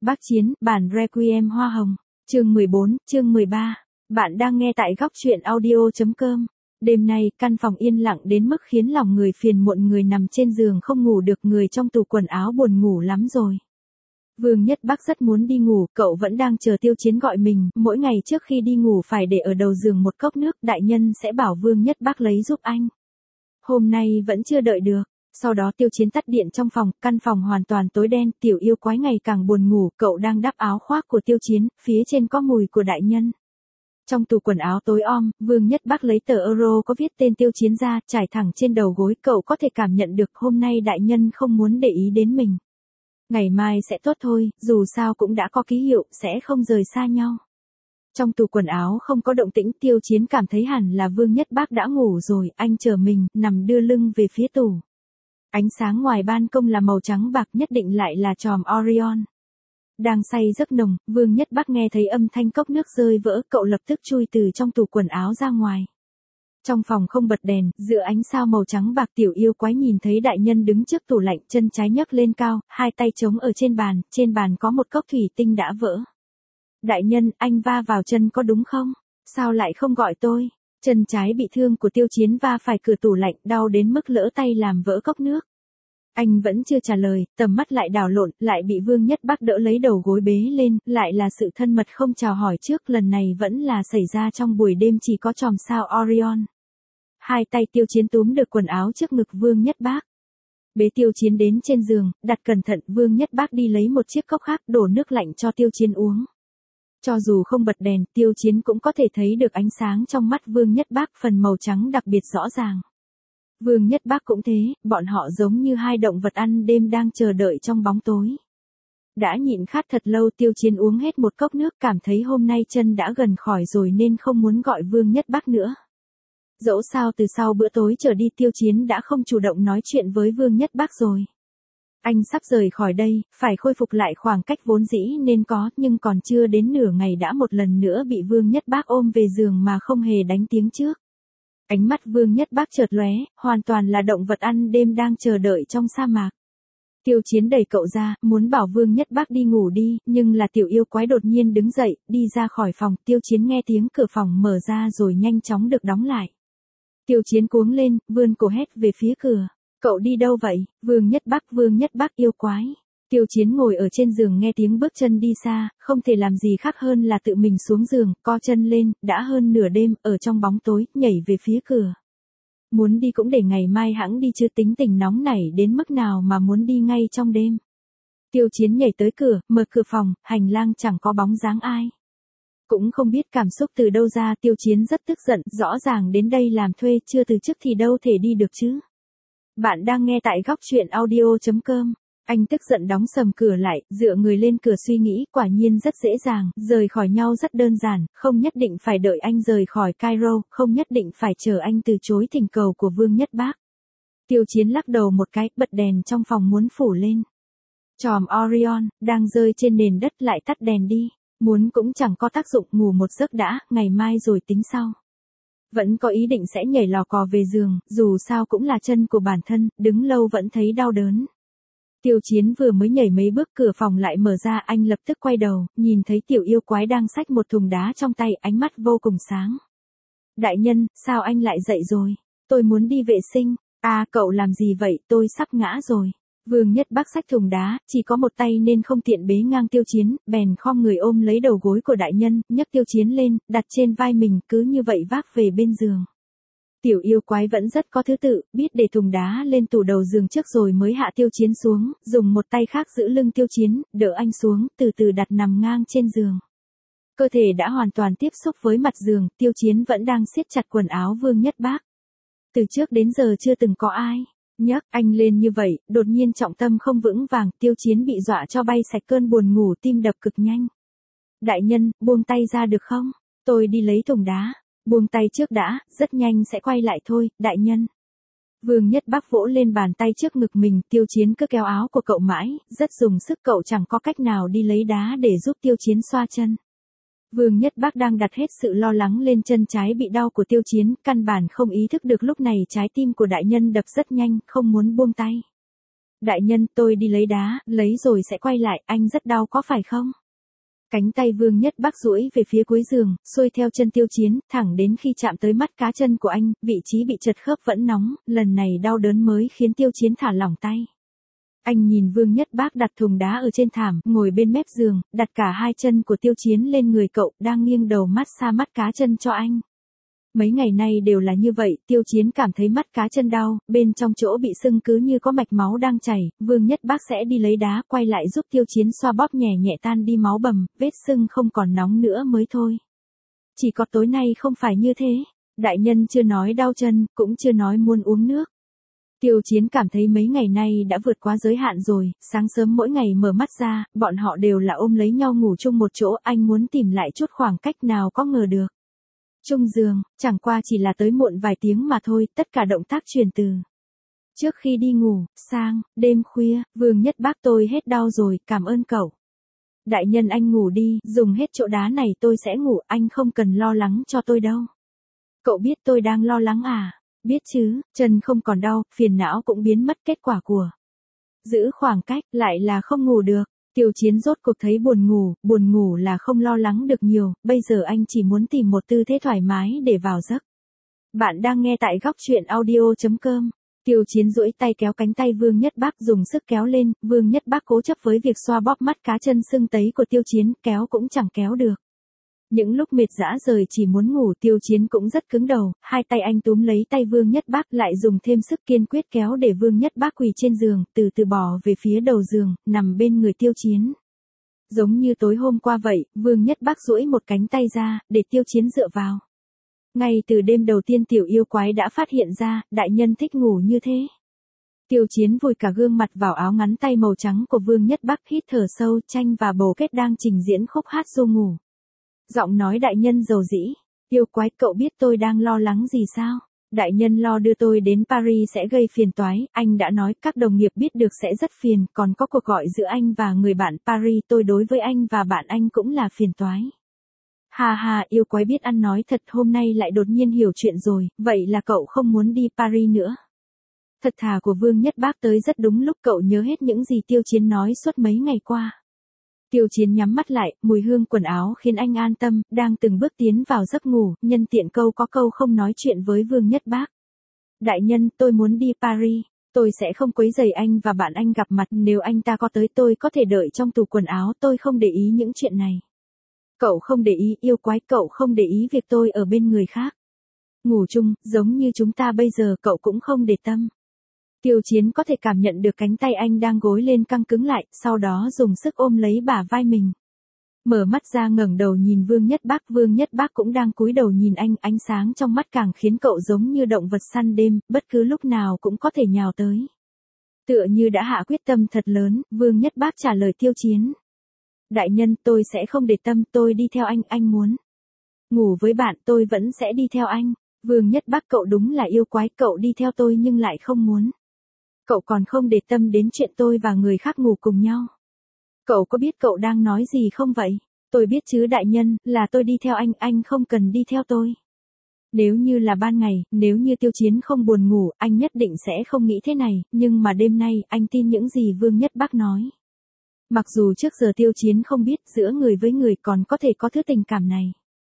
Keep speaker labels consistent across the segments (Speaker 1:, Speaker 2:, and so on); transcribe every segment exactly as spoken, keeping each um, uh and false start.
Speaker 1: Bác Chiến, bản Requiem Hoa Hồng. Chương mười bốn, chương mười ba. Bạn đang nghe tại góc truyện audio chấm com. Đêm nay, căn phòng yên lặng đến mức khiến lòng người phiền muộn, người nằm trên giường không ngủ được, người trong tủ quần áo buồn ngủ lắm rồi. Vương Nhất Bắc rất muốn đi ngủ, cậu vẫn đang chờ Tiêu Chiến gọi mình, mỗi ngày trước khi đi ngủ phải để ở đầu giường một cốc nước, đại nhân sẽ bảo Vương Nhất Bắc lấy giúp anh. Hôm nay vẫn chưa đợi được. Sau đó Tiêu Chiến tắt điện trong phòng, căn phòng hoàn toàn tối đen, tiểu yêu quái ngày càng buồn ngủ, cậu đang đắp áo khoác của Tiêu Chiến, phía trên có mùi của đại nhân. Trong tủ quần áo tối om, Vương Nhất Bắc lấy tờ euro có viết tên Tiêu Chiến ra, trải thẳng trên đầu gối, cậu có thể cảm nhận được hôm nay đại nhân không muốn để ý đến mình. Ngày mai sẽ tốt thôi, dù sao cũng đã có ký hiệu, sẽ không rời xa nhau. Trong tủ quần áo không có động tĩnh, Tiêu Chiến cảm thấy hẳn là Vương Nhất Bắc đã ngủ rồi, anh chờ mình, nằm đưa lưng về phía tủ. Ánh sáng ngoài ban công là màu trắng bạc, nhất định lại là chòm Orion. Đang say giấc nồng, Vương Nhất Bắc nghe thấy âm thanh cốc nước rơi vỡ, cậu lập tức chui từ trong tủ quần áo ra ngoài. Trong phòng không bật đèn, giữa ánh sao màu trắng bạc, tiểu yêu quái nhìn thấy đại nhân đứng trước tủ lạnh, chân trái nhấc lên cao, hai tay chống ở trên bàn, trên bàn có một cốc thủy tinh đã vỡ. Đại nhân, anh va vào chân có đúng không? Sao lại không gọi tôi? Chân trái bị thương của Tiêu Chiến va phải cửa tủ lạnh, đau đến mức lỡ tay làm vỡ cốc nước. Anh vẫn chưa trả lời, tầm mắt lại đảo lộn, lại bị Vương Nhất Bắc đỡ lấy đầu gối bế lên, lại là sự thân mật không chào hỏi trước, lần này vẫn là xảy ra trong buổi đêm chỉ có chòm sao Orion. Hai tay Tiêu Chiến túm được quần áo trước ngực Vương Nhất Bắc. Bế Tiêu Chiến đến trên giường, đặt cẩn thận, Vương Nhất Bắc đi lấy một chiếc cốc khác, đổ nước lạnh cho Tiêu Chiến uống. Cho dù không bật đèn, Tiêu Chiến cũng có thể thấy được ánh sáng trong mắt Vương Nhất Bắc, phần màu trắng đặc biệt rõ ràng. Vương Nhất Bắc cũng thế, bọn họ giống như hai động vật ăn đêm đang chờ đợi trong bóng tối. Đã nhịn khát thật lâu, Tiêu Chiến uống hết một cốc nước, cảm thấy hôm nay chân đã gần khỏi rồi nên không muốn gọi Vương Nhất Bắc nữa. Dẫu sao từ sau bữa tối trở đi, Tiêu Chiến đã không chủ động nói chuyện với Vương Nhất Bắc rồi. Anh sắp rời khỏi đây, phải khôi phục lại khoảng cách vốn dĩ nên có, nhưng còn chưa đến nửa ngày đã một lần nữa bị Vương Nhất Bắc ôm về giường mà không hề đánh tiếng trước. Ánh mắt Vương Nhất Bắc chợt lóe, hoàn toàn là động vật ăn đêm đang chờ đợi trong sa mạc. Tiêu Chiến đẩy cậu ra, muốn bảo Vương Nhất Bắc đi ngủ đi, nhưng là tiểu yêu quái đột nhiên đứng dậy, đi ra khỏi phòng. Tiêu Chiến nghe tiếng cửa phòng mở ra rồi nhanh chóng được đóng lại. Tiêu Chiến cuống lên, vươn cổ hét về phía cửa. Cậu đi đâu vậy? Vương Nhất Bắc, Vương Nhất Bắc yêu quái. Tiêu Chiến ngồi ở trên giường nghe tiếng bước chân đi xa, không thể làm gì khác hơn là tự mình xuống giường, co chân lên, đã hơn nửa đêm, ở trong bóng tối, nhảy về phía cửa. Muốn đi cũng để ngày mai hẵng đi chứ, tính tình nóng nảy đến mức nào mà muốn đi ngay trong đêm. Tiêu Chiến nhảy tới cửa, mở cửa phòng, hành lang chẳng có bóng dáng ai. Cũng không biết cảm xúc từ đâu ra, Tiêu Chiến rất tức giận, rõ ràng đến đây làm thuê, chưa từ chức thì đâu thể đi được chứ. Bạn đang nghe tại góc truyện audio chấm com. Anh tức giận đóng sầm cửa lại, dựa người lên cửa suy nghĩ, quả nhiên rất dễ dàng, rời khỏi nhau rất đơn giản, không nhất định phải đợi anh rời khỏi Cairo, không nhất định phải chờ anh từ chối thỉnh cầu của Vương Nhất Bắc. Tiêu Chiến lắc đầu một cái, bật đèn trong phòng muốn phủ lên. Chòm Orion, đang rơi trên nền đất, lại tắt đèn đi, muốn cũng chẳng có tác dụng, ngủ một giấc đã, ngày mai rồi tính sau. Vẫn có ý định sẽ nhảy lò cò về giường, dù sao cũng là chân của bản thân, đứng lâu vẫn thấy đau đớn. Tiêu Chiến vừa mới nhảy mấy bước, cửa phòng lại mở ra, anh lập tức quay đầu, nhìn thấy tiểu yêu quái đang xách một thùng đá trong tay, ánh mắt vô cùng sáng. Đại nhân, sao anh lại dậy rồi? Tôi muốn đi vệ sinh. À, cậu làm gì vậy, tôi sắp ngã rồi. Vương Nhất Bắc xách thùng đá, chỉ có một tay nên không tiện bế ngang Tiêu Chiến, bèn khom người ôm lấy đầu gối của đại nhân, nhấc Tiêu Chiến lên, đặt trên vai mình, cứ như vậy vác về bên giường. Tiểu yêu quái vẫn rất có thứ tự, biết để thùng đá lên tủ đầu giường trước rồi mới hạ Tiêu Chiến xuống, dùng một tay khác giữ lưng Tiêu Chiến, đỡ anh xuống, từ từ đặt nằm ngang trên giường. Cơ thể đã hoàn toàn tiếp xúc với mặt giường, Tiêu Chiến vẫn đang siết chặt quần áo Vương Nhất Bắc. Từ trước đến giờ chưa từng có ai nhấc anh lên như vậy, đột nhiên trọng tâm không vững vàng, Tiêu Chiến bị dọa cho bay sạch cơn buồn ngủ, tim đập cực nhanh. Đại nhân, buông tay ra được không? Tôi đi lấy thùng đá. Buông tay trước đã, rất nhanh sẽ quay lại thôi, đại nhân. Vương Nhất Bắc vỗ lên bàn tay trước ngực mình, Tiêu Chiến cứ kéo áo của cậu mãi, rất dùng sức, cậu chẳng có cách nào đi lấy đá để giúp Tiêu Chiến xoa chân. Vương Nhất Bắc đang đặt hết sự lo lắng lên chân trái bị đau của Tiêu Chiến, căn bản không ý thức được lúc này trái tim của đại nhân đập rất nhanh, không muốn buông tay. Đại nhân, tôi đi lấy đá, lấy rồi sẽ quay lại, anh rất đau có phải không? Cánh tay Vương Nhất Bắc duỗi về phía cuối giường, xuôi theo chân Tiêu Chiến, thẳng đến khi chạm tới mắt cá chân của anh, vị trí bị chật khớp vẫn nóng, lần này đau đớn mới khiến Tiêu Chiến thả lỏng tay. Anh nhìn Vương Nhất Bác đặt thùng đá ở trên thảm, ngồi bên mép giường, đặt cả hai chân của Tiêu Chiến lên người cậu, đang nghiêng đầu mát xa mắt cá chân cho anh. Mấy ngày nay đều là như vậy, Tiêu Chiến cảm thấy mắt cá chân đau, bên trong chỗ bị sưng cứ như có mạch máu đang chảy, Vương Nhất Bác sẽ đi lấy đá, quay lại giúp Tiêu Chiến xoa bóp nhẹ nhẹ tan đi máu bầm, vết sưng không còn nóng nữa mới thôi. Chỉ có tối nay không phải như thế, đại nhân chưa nói đau chân, cũng chưa nói muốn uống nước. Tiêu Chiến cảm thấy mấy ngày nay đã vượt quá giới hạn rồi, sáng sớm mỗi ngày mở mắt ra, bọn họ đều là ôm lấy nhau ngủ chung một chỗ, anh muốn tìm lại chút khoảng cách nào có ngờ được. Chung giường, chẳng qua chỉ là tới muộn vài tiếng mà thôi, tất cả động tác truyền từ. Trước khi đi ngủ, sang, đêm khuya, Vương Nhất Bác tôi hết đau rồi, cảm ơn cậu. Đại nhân anh ngủ đi, dùng hết chỗ đá này tôi sẽ ngủ, anh không cần lo lắng cho tôi đâu. Cậu biết tôi đang lo lắng à? Biết chứ, chân không còn đau, phiền não cũng biến mất, kết quả của giữ khoảng cách, lại là không ngủ được. Tiêu Chiến rốt cuộc thấy buồn ngủ, buồn ngủ là không lo lắng được nhiều, bây giờ anh chỉ muốn tìm một tư thế thoải mái để vào giấc. Bạn đang nghe tại góc truyện audio chấm com. Tiêu Chiến duỗi tay kéo cánh tay Vương Nhất Bác dùng sức kéo lên, Vương Nhất Bác cố chấp với việc xoa bóp mắt cá chân sưng tấy của Tiêu Chiến, kéo cũng chẳng kéo được. Những lúc mệt dã rời chỉ muốn ngủ, Tiêu Chiến cũng rất cứng đầu, hai tay anh túm lấy tay Vương Nhất Bác lại dùng thêm sức kiên quyết kéo để Vương Nhất Bác quỳ trên giường, từ từ bò về phía đầu giường, nằm bên người Tiêu Chiến. Giống như tối hôm qua vậy, Vương Nhất Bác duỗi một cánh tay ra, để Tiêu Chiến dựa vào. Ngay từ đêm đầu tiên tiểu yêu quái đã phát hiện ra, đại nhân thích ngủ như thế. Tiêu Chiến vùi cả gương mặt vào áo ngắn tay màu trắng của Vương Nhất Bác, hít thở sâu, tranh và bầu kết đang trình diễn khúc hát ru ngủ. Giọng nói đại nhân dầu dĩ, yêu quái cậu biết tôi đang lo lắng gì sao? Đại nhân lo đưa tôi đến Paris sẽ gây phiền toái, anh đã nói các đồng nghiệp biết được sẽ rất phiền, còn có cuộc gọi giữa anh và người bạn Paris, tôi đối với anh và bạn anh cũng là phiền toái. Hà hà, yêu quái biết ăn nói thật, hôm nay lại đột nhiên hiểu chuyện rồi, vậy là cậu không muốn đi Paris nữa. Thật thà của Vương Nhất Bác tới rất đúng lúc, cậu nhớ hết những gì Tiêu Chiến nói suốt mấy ngày qua. Tiêu Chiến nhắm mắt lại, mùi hương quần áo khiến anh an tâm, đang từng bước tiến vào giấc ngủ, nhân tiện câu có câu không nói chuyện với Vương Nhất Bác. Đại nhân, tôi muốn đi Paris, tôi sẽ không quấy rầy anh và bạn anh gặp mặt, nếu anh ta có tới tôi có thể đợi trong tủ quần áo, tôi không để ý những chuyện này. Cậu không để ý, yêu quái, cậu không để ý việc tôi ở bên người khác. Ngủ chung, giống như chúng ta bây giờ, cậu cũng không để tâm. Tiêu Chiến có thể cảm nhận được cánh tay anh đang gối lên căng cứng lại, sau đó dùng sức ôm lấy bả vai mình. Mở mắt ra ngẩng đầu nhìn Vương Nhất Bác, Vương Nhất Bác cũng đang cúi đầu nhìn anh, ánh sáng trong mắt càng khiến cậu giống như động vật săn đêm, bất cứ lúc nào cũng có thể nhào tới. Tựa như đã hạ quyết tâm thật lớn, Vương Nhất Bác trả lời Tiêu Chiến. Đại nhân, tôi sẽ không để tâm, tôi đi theo anh, anh muốn ngủ với bạn, tôi vẫn sẽ đi theo anh. Vương Nhất Bác, cậu đúng là yêu quái, cậu đi theo tôi nhưng lại không muốn. Cậu còn không để tâm đến chuyện tôi và người khác ngủ cùng nhau. Cậu có biết cậu đang nói gì không vậy? Tôi biết chứ đại nhân, là tôi đi theo anh, anh không cần đi theo tôi. Nếu như là ban ngày, nếu như Tiêu Chiến không buồn ngủ, anh nhất định sẽ không nghĩ thế này, nhưng mà đêm nay, anh tin những gì Vương Nhất Bác nói. Mặc dù trước giờ Tiêu Chiến không biết giữa người với người còn có thể có thứ tình cảm này.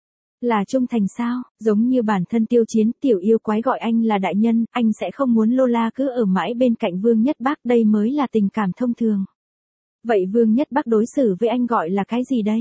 Speaker 1: Là trung thành sao, giống như bản thân Tiêu Chiến, tiểu yêu quái gọi anh là đại nhân, anh sẽ không muốn Lola cứ ở mãi bên cạnh Vương Nhất Bác, đây mới là tình cảm thông thường. Vậy Vương Nhất Bác đối xử với anh gọi là cái gì đây?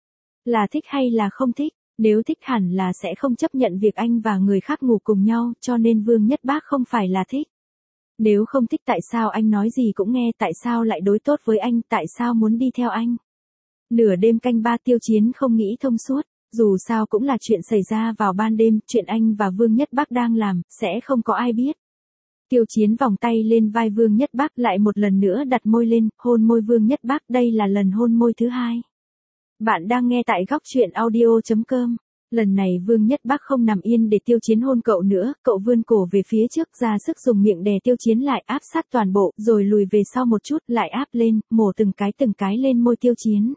Speaker 1: Là thích hay là không thích? Nếu thích hẳn là sẽ không chấp nhận việc anh và người khác ngủ cùng nhau, cho nên Vương Nhất Bác không phải là thích. Nếu không thích tại sao anh nói gì cũng nghe, tại sao lại đối tốt với anh, tại sao muốn đi theo anh? Nửa đêm canh ba Tiêu Chiến không nghĩ thông suốt. Dù sao cũng là chuyện xảy ra vào ban đêm, chuyện anh và Vương Nhất Bác đang làm, sẽ không có ai biết. Tiêu Chiến vòng tay lên vai Vương Nhất Bác, lại một lần nữa đặt môi lên, hôn môi Vương Nhất Bác, đây là lần hôn môi thứ hai. Bạn đang nghe tại góc truyện audio chấm com. Lần này Vương Nhất Bác không nằm yên để Tiêu Chiến hôn cậu nữa, cậu vươn cổ về phía trước, ra sức dùng miệng đè Tiêu Chiến lại, áp sát toàn bộ, rồi lùi về sau một chút, lại áp lên, mổ từng cái từng cái lên môi Tiêu Chiến.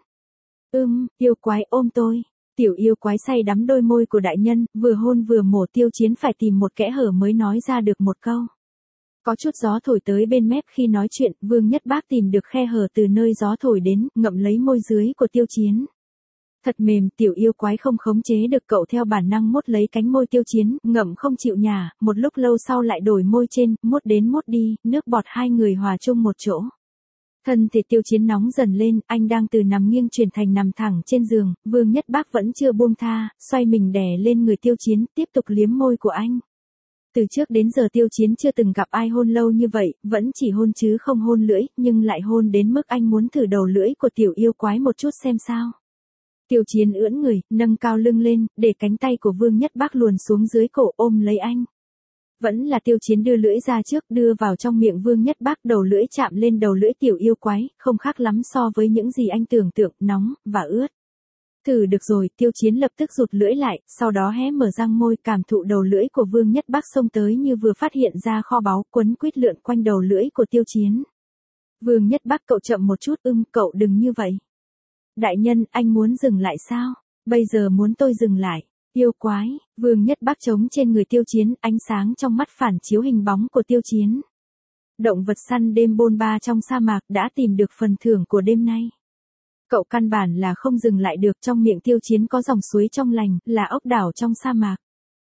Speaker 1: Ưm, yêu quái ôm tôi. Tiểu yêu quái say đắm đôi môi của đại nhân, vừa hôn vừa mổ, Tiêu Chiến phải tìm một kẽ hở mới nói ra được một câu. Có chút gió thổi tới bên mép khi nói chuyện, Vương Nhất Bác tìm được khe hở từ nơi gió thổi đến, ngậm lấy môi dưới của Tiêu Chiến. Thật mềm, tiểu yêu quái không khống chế được cậu theo bản năng mốt lấy cánh môi Tiêu Chiến, ngậm không chịu nhả, một lúc lâu sau lại đổi môi trên, mốt đến mốt đi, nước bọt hai người hòa chung một chỗ. Thân thể Tiêu Chiến nóng dần lên, anh đang từ nằm nghiêng chuyển thành nằm thẳng trên giường, Vương Nhất Bác vẫn chưa buông tha, xoay mình đè lên người Tiêu Chiến, tiếp tục liếm môi của anh. Từ trước đến giờ Tiêu Chiến chưa từng gặp ai hôn lâu như vậy, vẫn chỉ hôn chứ không hôn lưỡi, nhưng lại hôn đến mức anh muốn thử đầu lưỡi của tiểu yêu quái một chút xem sao. Tiêu Chiến ưỡn người, nâng cao lưng lên, để cánh tay của Vương Nhất Bác luồn xuống dưới cổ ôm lấy anh. Vẫn là Tiêu Chiến đưa lưỡi ra trước, đưa vào trong miệng Vương Nhất Bác, đầu lưỡi chạm lên đầu lưỡi tiểu yêu quái, không khác lắm so với những gì anh tưởng tượng, nóng và ướt. Thử được rồi, Tiêu Chiến lập tức rụt lưỡi lại, sau đó hé mở răng môi, cảm thụ đầu lưỡi của Vương Nhất Bác xông tới như vừa phát hiện ra kho báu, quấn quýt lượn quanh đầu lưỡi của Tiêu Chiến. Vương Nhất Bác, cậu chậm một chút, ưm, cậu đừng như vậy. Đại nhân, anh muốn dừng lại sao? Bây giờ muốn tôi dừng lại. Yêu quái, Vương Nhất Bác chống trên người Tiêu Chiến, ánh sáng trong mắt phản chiếu hình bóng của Tiêu Chiến. Động vật săn đêm bôn ba trong sa mạc đã tìm được phần thưởng của đêm nay. Cậu căn bản là không dừng lại được, trong miệng Tiêu Chiến có dòng suối trong lành, là ốc đảo trong sa mạc.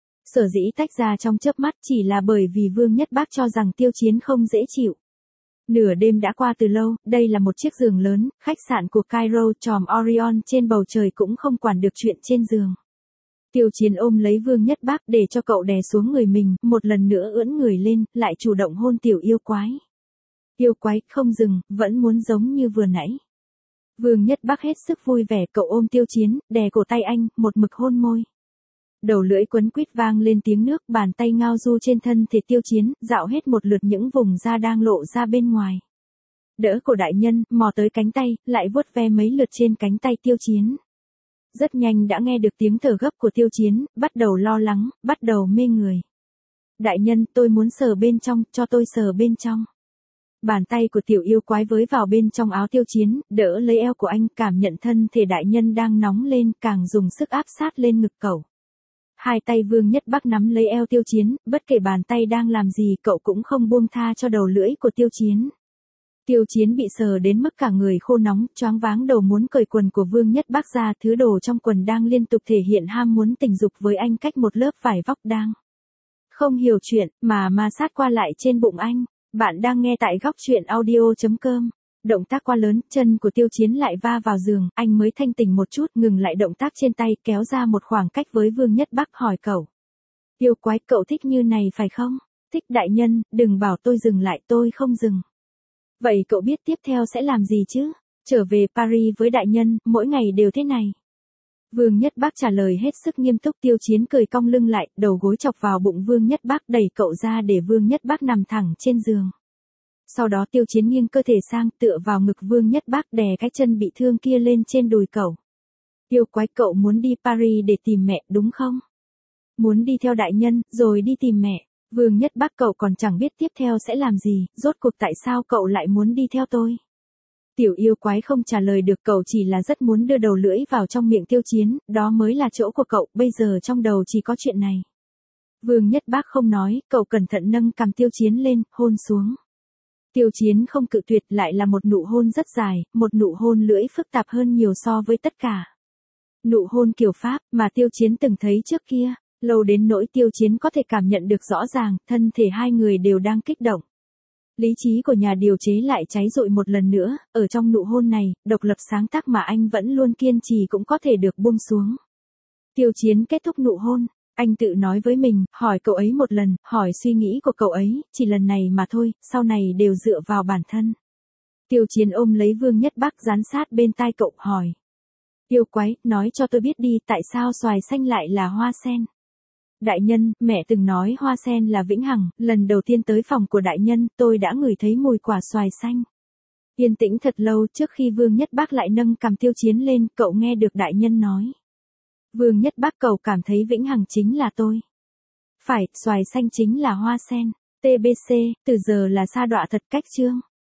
Speaker 1: Sở dĩ tách ra trong chớp mắt chỉ là bởi vì Vương Nhất Bác cho rằng Tiêu Chiến không dễ chịu. Nửa đêm đã qua từ lâu, đây là một chiếc giường lớn, khách sạn của Cairo, chòm Orion trên bầu trời cũng không quản được chuyện trên giường. Tiêu Chiến ôm lấy Vương Nhất Bác để cho cậu đè xuống người mình, một lần nữa ưỡn người lên, lại chủ động hôn tiểu yêu quái. Yêu quái, không dừng, vẫn muốn giống như vừa nãy. Vương Nhất Bác hết sức vui vẻ, cậu ôm Tiêu Chiến, đè cổ tay anh, một mực hôn môi. Đầu lưỡi quấn quýt vang lên tiếng nước, bàn tay ngao du trên thân thể Tiêu Chiến, dạo hết một lượt những vùng da đang lộ ra bên ngoài. Đỡ cổ đại nhân, mò tới cánh tay, lại vuốt ve mấy lượt trên cánh tay Tiêu Chiến. Rất nhanh đã nghe được tiếng thở gấp của Tiêu Chiến, bắt đầu lo lắng, bắt đầu mê người. Đại nhân, tôi muốn sờ bên trong, cho tôi sờ bên trong. Bàn tay của tiểu yêu quái với vào bên trong áo Tiêu Chiến, đỡ lấy eo của anh, cảm nhận thân thể đại nhân đang nóng lên, càng dùng sức áp sát lên ngực cậu. Hai tay Vương Nhất Bác nắm lấy eo Tiêu Chiến, bất kể bàn tay đang làm gì cậu cũng không buông tha cho đầu lưỡi của Tiêu Chiến. Tiêu Chiến bị sờ đến mức cả người khô nóng, choáng váng đầu muốn cởi quần của Vương Nhất Bác ra, thứ đồ trong quần đang liên tục thể hiện ham muốn tình dục với anh cách một lớp vải vóc đang. Không hiểu chuyện, mà ma sát qua lại trên bụng anh. Bạn đang nghe tại góc truyện audio chấm com. Động tác quá lớn, chân của Tiêu Chiến lại va vào giường, anh mới thanh tỉnh một chút, ngừng lại động tác trên tay, kéo ra một khoảng cách với Vương Nhất Bác, hỏi cậu. Yêu quái, cậu thích như này phải không? Thích đại nhân, đừng bảo tôi dừng lại, tôi không dừng. Vậy cậu biết tiếp theo sẽ làm gì chứ? Trở về Paris với đại nhân, mỗi ngày đều thế này. Vương Nhất Bác trả lời hết sức nghiêm túc. Tiêu Chiến cười cong lưng lại, đầu gối chọc vào bụng Vương Nhất Bác, đẩy cậu ra để Vương Nhất Bác nằm thẳng trên giường. Sau đó Tiêu Chiến nghiêng cơ thể sang, tựa vào ngực Vương Nhất Bác, đè cái chân bị thương kia lên trên đùi cậu. Yêu quái, cậu muốn đi Paris để tìm mẹ, đúng không? Muốn đi theo đại nhân, rồi đi tìm mẹ. Vương Nhất Bác, cậu còn chẳng biết tiếp theo sẽ làm gì, rốt cuộc tại sao cậu lại muốn đi theo tôi? Tiểu yêu quái không trả lời được, cậu chỉ là rất muốn đưa đầu lưỡi vào trong miệng Tiêu Chiến, đó mới là chỗ của cậu, bây giờ trong đầu chỉ có chuyện này. Vương Nhất Bác không nói, cậu cẩn thận nâng cằm Tiêu Chiến lên, hôn xuống. Tiêu Chiến không cự tuyệt, lại là một nụ hôn rất dài, một nụ hôn lưỡi phức tạp hơn nhiều so với tất cả. Nụ hôn kiểu Pháp, mà Tiêu Chiến từng thấy trước kia, lâu đến nỗi Tiêu Chiến có thể cảm nhận được rõ ràng, thân thể hai người đều đang kích động. Lý trí của nhà điều chế lại cháy rụi một lần nữa, ở trong nụ hôn này, độc lập sáng tác mà anh vẫn luôn kiên trì cũng có thể được buông xuống. Tiêu Chiến kết thúc nụ hôn, anh tự nói với mình, hỏi cậu ấy một lần, hỏi suy nghĩ của cậu ấy, chỉ lần này mà thôi, sau này đều dựa vào bản thân. Tiêu Chiến ôm lấy Vương Nhất Bác, dán sát bên tai cậu, hỏi. Yêu quái, nói cho tôi biết đi, tại sao xoài xanh lại là hoa sen? Đại nhân, mẹ từng nói hoa sen là vĩnh hằng, lần đầu tiên tới phòng của đại nhân, tôi đã ngửi thấy mùi quả xoài xanh. Yên tĩnh thật lâu trước khi Vương Nhất Bác lại nâng cằm Tiêu Chiến lên, cậu nghe được đại nhân nói. Vương Nhất Bác, cậu cảm thấy vĩnh hằng chính là tôi. Phải, xoài xanh chính là hoa sen. tê bê xê, từ giờ là sa đọa thật cách chương.